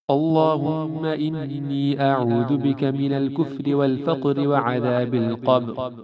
اللهم إني أعوذ بك من الكفر والفقر وعذاب القبر.